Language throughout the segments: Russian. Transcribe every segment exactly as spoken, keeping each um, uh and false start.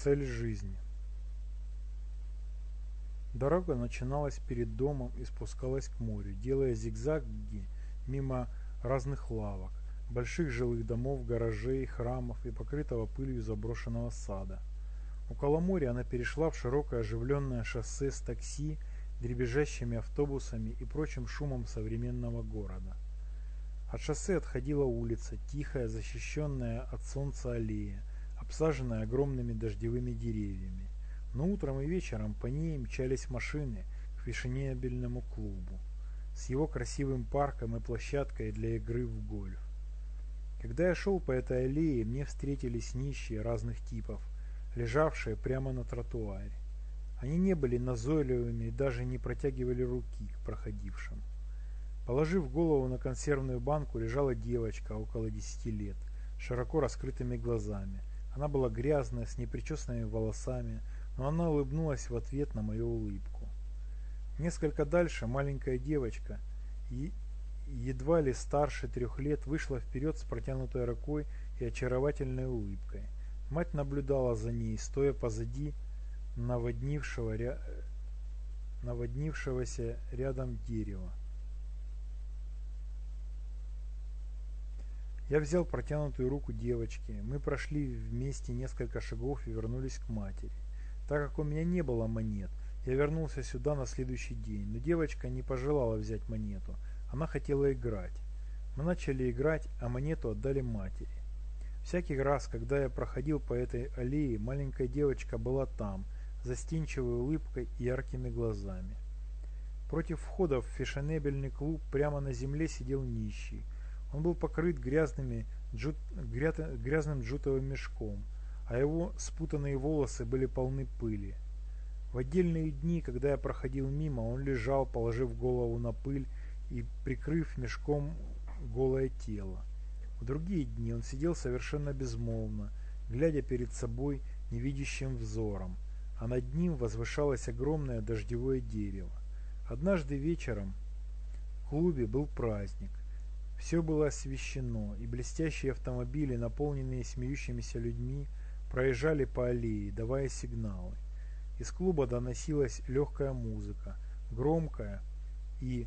Цель жизни. Дорога начиналась перед домом и спускалась к морю, делая зигзаги мимо разных лавок, больших жилых домов, гаражей, храмов и покрытого пылью заброшенного сада. Около моря она перешла в широкое оживленное шоссе с такси, дребезжащими автобусами и прочим шумом современного города. От шоссе отходила улица, тихая, защищенная от солнца аллея, обсаженная огромными дождевыми деревьями. Но утром и вечером по ней мчались машины к фешенебельному клубу с его красивым парком и площадкой для игры в гольф. Когда я шел по этой аллее, мне встретились нищие разных типов, лежавшие прямо на тротуаре. Они не были назойливыми и даже не протягивали руки к проходившим. Положив голову на консервную банку, лежала девочка около десяти лет, с широко раскрытыми глазами. Она была грязная, с непричесанными волосами, но она улыбнулась в ответ на мою улыбку. Несколько дальше маленькая девочка, едва ли старше трех лет, вышла вперед с протянутой рукой и очаровательной улыбкой. Мать наблюдала за ней, стоя позади наводнившего, ря... наводнившегося рядом дерева. Я взял протянутую руку девочки. Мы прошли вместе несколько шагов и вернулись к матери. Так как у меня не было монет, я вернулся сюда на следующий день, но девочка не пожелала взять монету. Она хотела играть. Мы начали играть, а монету отдали матери. Всякий раз, когда я проходил по этой аллее, маленькая девочка была там, застенчивой улыбкой и яркими глазами. Против входа в фешенебельный клуб прямо на земле сидел нищий. Он был покрыт грязными, джут, гря, грязным джутовым мешком, а его спутанные волосы были полны пыли. В отдельные дни, когда я проходил мимо, он лежал, положив голову на пыль и прикрыв мешком голое тело. В другие дни он сидел совершенно безмолвно, глядя перед собой невидящим взором, а над ним возвышалось огромное дождевое дерево. Однажды вечером в клубе был праздник. Все было освещено, и блестящие автомобили, наполненные смеющимися людьми, проезжали по аллее, давая сигналы. Из клуба доносилась легкая музыка, громкая и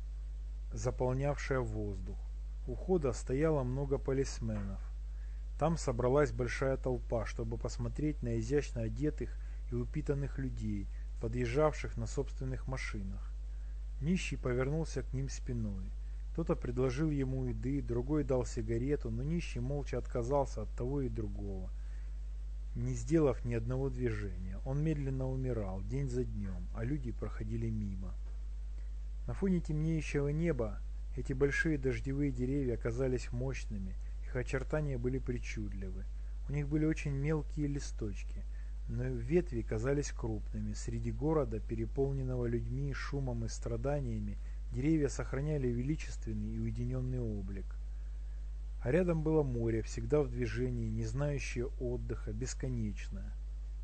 заполнявшая воздух. У входа стояло много полисменов. Там собралась большая толпа, чтобы посмотреть на изящно одетых и упитанных людей, подъезжавших на собственных машинах. Нищий повернулся к ним спиной. Кто-то предложил ему еды, другой дал сигарету, но нищий молча отказался от того и другого, не сделав ни одного движения. Он медленно умирал, день за днем, а люди проходили мимо. На фоне темнеющего неба эти большие дождевые деревья оказались мощными, их очертания были причудливы. У них были очень мелкие листочки, но ветви казались крупными. Среди города, переполненного людьми, шумом и страданиями, деревья сохраняли величественный и уединенный облик. А рядом было море, всегда в движении, не знающее отдыха, бесконечное.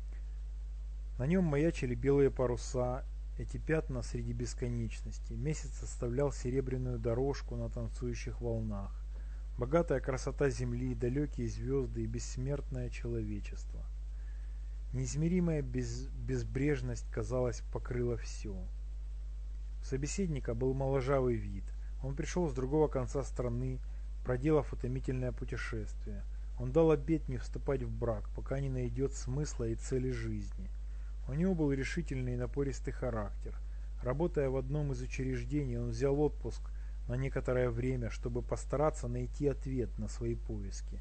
На нем маячили белые паруса, эти пятна среди бесконечности. Месяц оставлял серебряную дорожку на танцующих волнах. Богатая красота земли, далекие звезды и бессмертное человечество. Неизмеримая без... безбрежность, казалось, покрыла все. У собеседника был моложавый вид. Он пришел с другого конца страны, проделав утомительное путешествие. Он дал обет не вступать в брак, пока не найдет смысла и цели жизни. У него был решительный и напористый характер. Работая в одном из учреждений, он взял отпуск на некоторое время, чтобы постараться найти ответ на свои поиски.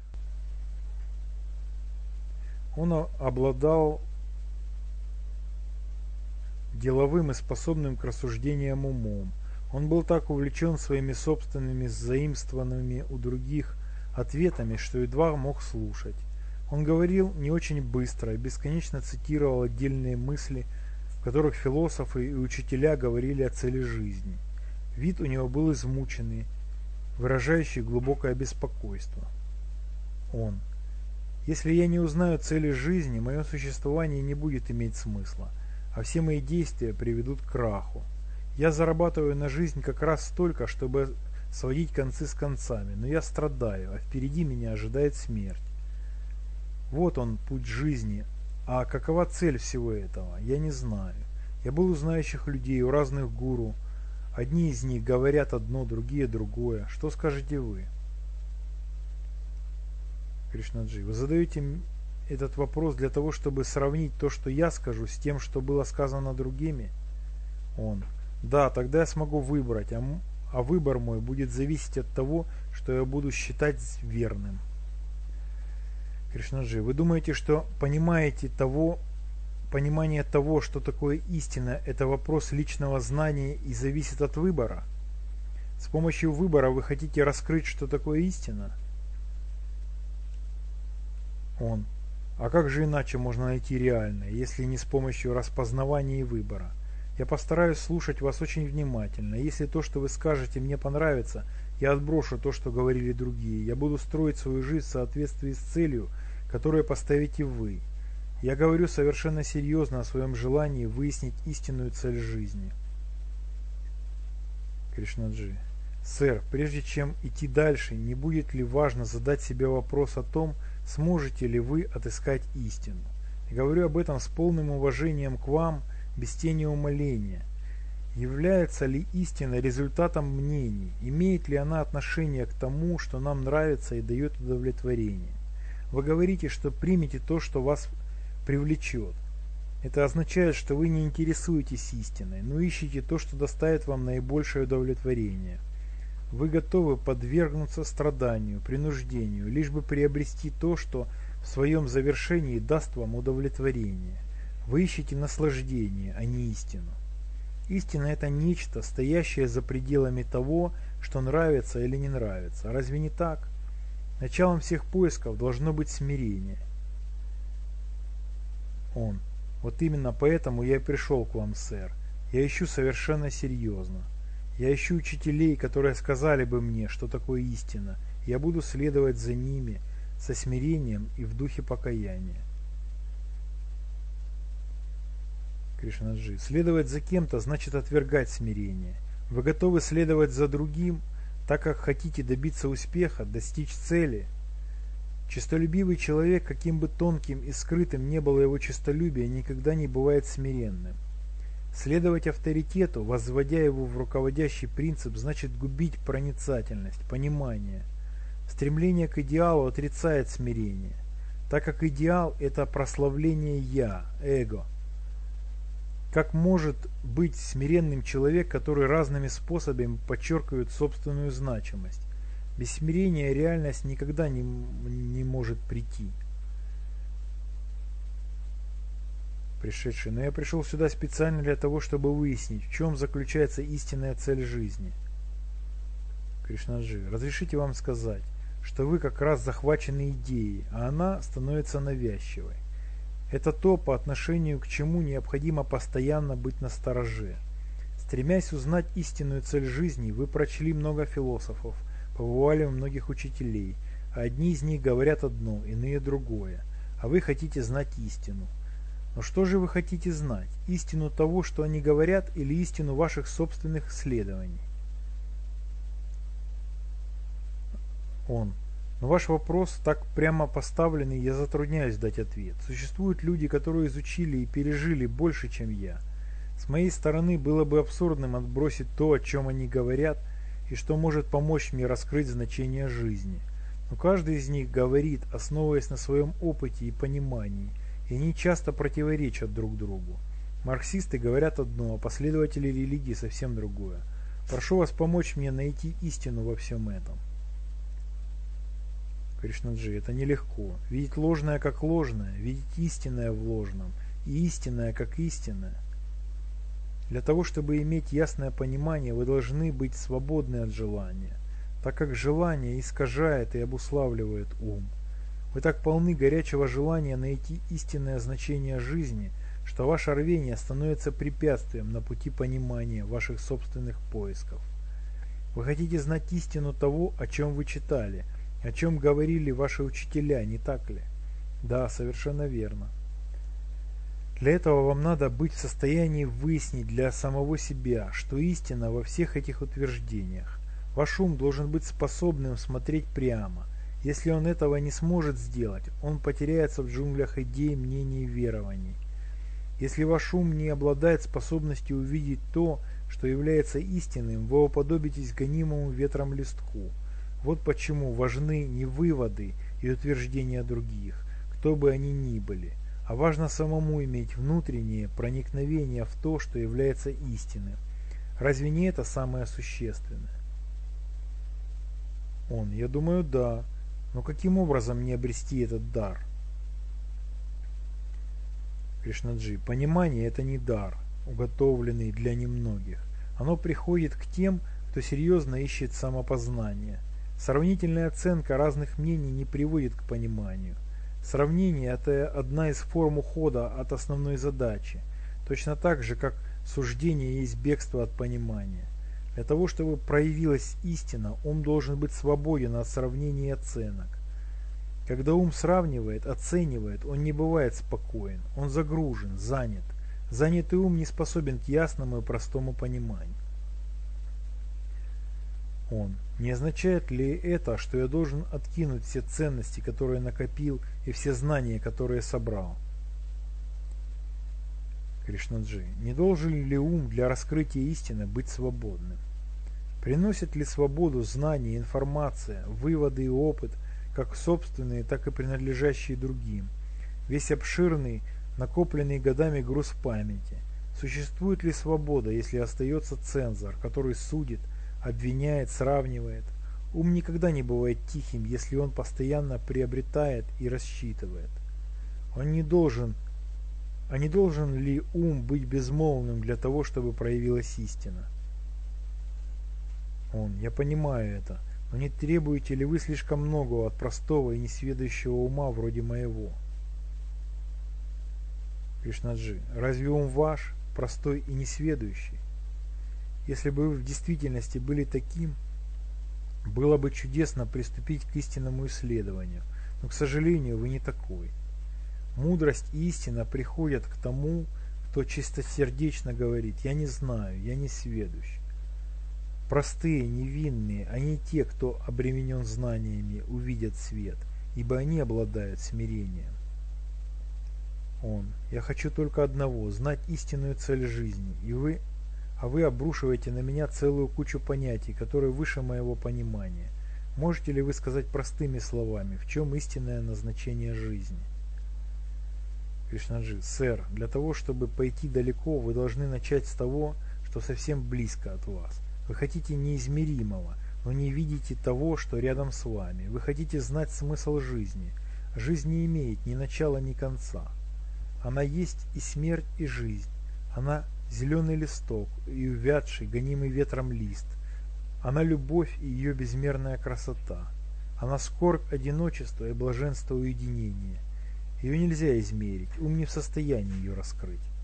Он обладал деловым и способным к рассуждениям умом. Он был так увлечен своими собственными заимствованными у других ответами, что едва мог слушать. Он говорил не очень быстро и бесконечно цитировал отдельные мысли, в которых философы и учителя говорили о цели жизни. Вид у него был измученный, выражающий глубокое беспокойство. Он: «Если я не узнаю цели жизни, мое существование не будет иметь смысла, а все мои действия приведут к краху. Я зарабатываю на жизнь как раз столько, чтобы сводить концы с концами, но я страдаю, а впереди меня ожидает смерть. Вот он, путь жизни, А какова цель всего этого? Я не знаю. Я был у знающих людей, у разных гуру. Одни из них говорят одно, другие другое. Что скажете вы? Кришнаджи, вы задаете этот вопрос для того, чтобы сравнить то, что я скажу, с тем, что было сказано другими? Он. Да, тогда я смогу выбрать, а, а выбор мой будет зависеть от того, что я буду считать верным. Кришнаджи, вы думаете, что понимаете того, понимание того, что такое истина, это вопрос личного знания и зависит от выбора? С помощью выбора вы хотите раскрыть, что такое истина? Он. А как же иначе можно найти реальное, если не с помощью распознавания и выбора? Я постараюсь слушать вас очень внимательно. Если то, что вы скажете, мне понравится, я отброшу то, что говорили другие. Я буду строить свою жизнь в соответствии с целью, которую поставите вы. Я говорю совершенно серьезно о своем желании выяснить истинную цель жизни. Кришнаджи. Сэр, прежде чем идти дальше, не будет ли важно задать себе вопрос о том, сможете ли вы отыскать истину? Я говорю об этом с полным уважением к вам, без тени умаления. Является ли истина результатом мнений? Имеет ли она отношение к тому, что нам нравится и дает удовлетворение? Вы говорите, что примете то, что вас привлечет. Это означает, что вы не интересуетесь истиной, но ищете то, что доставит вам наибольшее удовлетворение. Вы готовы подвергнуться страданию, принуждению, лишь бы приобрести то, что в своем завершении даст вам удовлетворение. Вы ищете наслаждение, а не истину. Истина – это нечто, стоящее за пределами того, что нравится или не нравится. Разве не так? Началом всех поисков должно быть смирение. Он. Вот именно поэтому я и пришел к вам, сэр. Я ищу совершенно серьезно. Я ищу учителей, которые сказали бы мне, что такое истина. Я буду следовать за ними со смирением и в духе покаяния. Кришнаджи. Следовать за кем-то значит отвергать смирение. Вы готовы следовать за другим, так как хотите добиться успеха, достичь цели. Честолюбивый человек, каким бы тонким и скрытым не было его честолюбие, никогда не бывает смиренным. Следовать авторитету, возводя его в руководящий принцип, значит губить проницательность, понимание. Стремление к идеалу отрицает смирение, так как идеал – это прославление «я», эго. Как может быть смиренным человек, который разными способами подчеркивает собственную значимость? Без смирения реальность никогда не, не может прийти. Пришедший, но я пришел сюда специально для того, чтобы выяснить, в чем заключается истинная цель жизни. Кришнаджи, разрешите вам сказать, что вы как раз захвачены идеей, а она становится навязчивой. Это то, по отношению к чему необходимо постоянно быть настороже. Стремясь узнать истинную цель жизни, вы прочли много философов, побывали у многих учителей, а одни из них говорят одно, иные другое, а вы хотите знать истину. Но что же вы хотите знать? Истину того, что они говорят, или истину ваших собственных исследований? Он. Но ваш вопрос так прямо поставленный, я затрудняюсь дать ответ. Существуют люди, которые изучили и пережили больше, чем я. С моей стороны было бы абсурдным отбросить то, о чем они говорят, и что может помочь мне раскрыть значение жизни. Но каждый из них говорит, основываясь на своем опыте и понимании, и они часто противоречат друг другу. Марксисты говорят одно, а последователи религии совсем другое. Прошу вас помочь мне найти истину во всем этом. Кришнаджи, это нелегко. Видеть ложное как ложное, видеть истинное в ложном, и истинное как истинное. Для того, чтобы иметь ясное понимание, вы должны быть свободны от желания, так как желание искажает и обуславливает ум. Вы так полны горячего желания найти истинное значение жизни, что ваше рвение становится препятствием на пути понимания ваших собственных поисков. Вы хотите знать истину того, о чем вы читали, о чем говорили ваши учителя, не так ли? Да, совершенно верно. Для этого вам надо быть в состоянии выяснить для самого себя, что истина во всех этих утверждениях. Ваш ум должен быть способным смотреть прямо, Если он этого не сможет сделать, он потеряется в джунглях идей, мнений и верований. Если ваш ум не обладает способностью увидеть то, что является истинным, вы уподобитесь гонимому ветром листку. Вот почему важны не выводы и утверждения других, кто бы они ни были, а важно самому иметь внутреннее проникновение в то, что является истинным. Разве не это самое существенное? Он: я думаю, да. Но каким образом мне обрести этот дар? Кришнаджи: понимание — это не дар, уготовленный для немногих. Оно приходит к тем, кто серьезно ищет самопознание. Сравнительная оценка разных мнений не приводит к пониманию. Сравнение — это одна из форм ухода от основной задачи, точно так же, как суждение есть бегство от понимания. Для того, чтобы проявилась истина, ум должен быть свободен от сравнений и оценок. Когда ум сравнивает, оценивает, он не бывает спокоен, он загружен, занят. Занятый ум не способен к ясному и простому пониманию. Он: не означает ли это, что я должен откинуть все ценности, которые накопил, и все знания, которые собрал? Кришнаджи: не должен ли ум для раскрытия истины быть свободным? Приносит ли свободу знания, информация, выводы и опыт, как собственные, так и принадлежащие другим, весь обширный, накопленный годами груз памяти? Существует ли свобода, если остается цензор, который судит, обвиняет, сравнивает? Ум никогда не бывает тихим, если он постоянно приобретает и рассчитывает. Он не должен, а не должен ли ум быть безмолвным для того, чтобы проявилась истина? Он: я понимаю это, но не требуете ли вы слишком многого от простого и несведущего ума вроде моего? Кришнаджи: разве ум ваш, простой и несведущий? Если бы вы в действительности были таким, было бы чудесно приступить к истинному исследованию, но, к сожалению, вы не такой. Мудрость и истина приходят к тому, кто чистосердечно говорит: я не знаю, я не сведущ. Простые, невинные, а не те, кто обременен знаниями, увидят свет, ибо они обладают смирением. Он: я хочу только одного — знать истинную цель жизни, и вы, а вы обрушиваете на меня целую кучу понятий, которые выше моего понимания. Можете ли вы сказать простыми словами, в чем истинное назначение жизни? Кришнаджи: сэр, для того, чтобы пойти далеко, вы должны начать с того, что совсем близко от вас. Вы хотите неизмеримого, но не видите того, что рядом с вами. Вы хотите знать смысл жизни. Жизнь не имеет ни начала, ни конца. Она есть и смерть, и жизнь. Она зеленый листок и увядший, гонимый ветром лист. Она любовь и ее безмерная красота. Она скорбь одиночества и блаженство уединения. Ее нельзя измерить, ум не в состоянии ее раскрыть.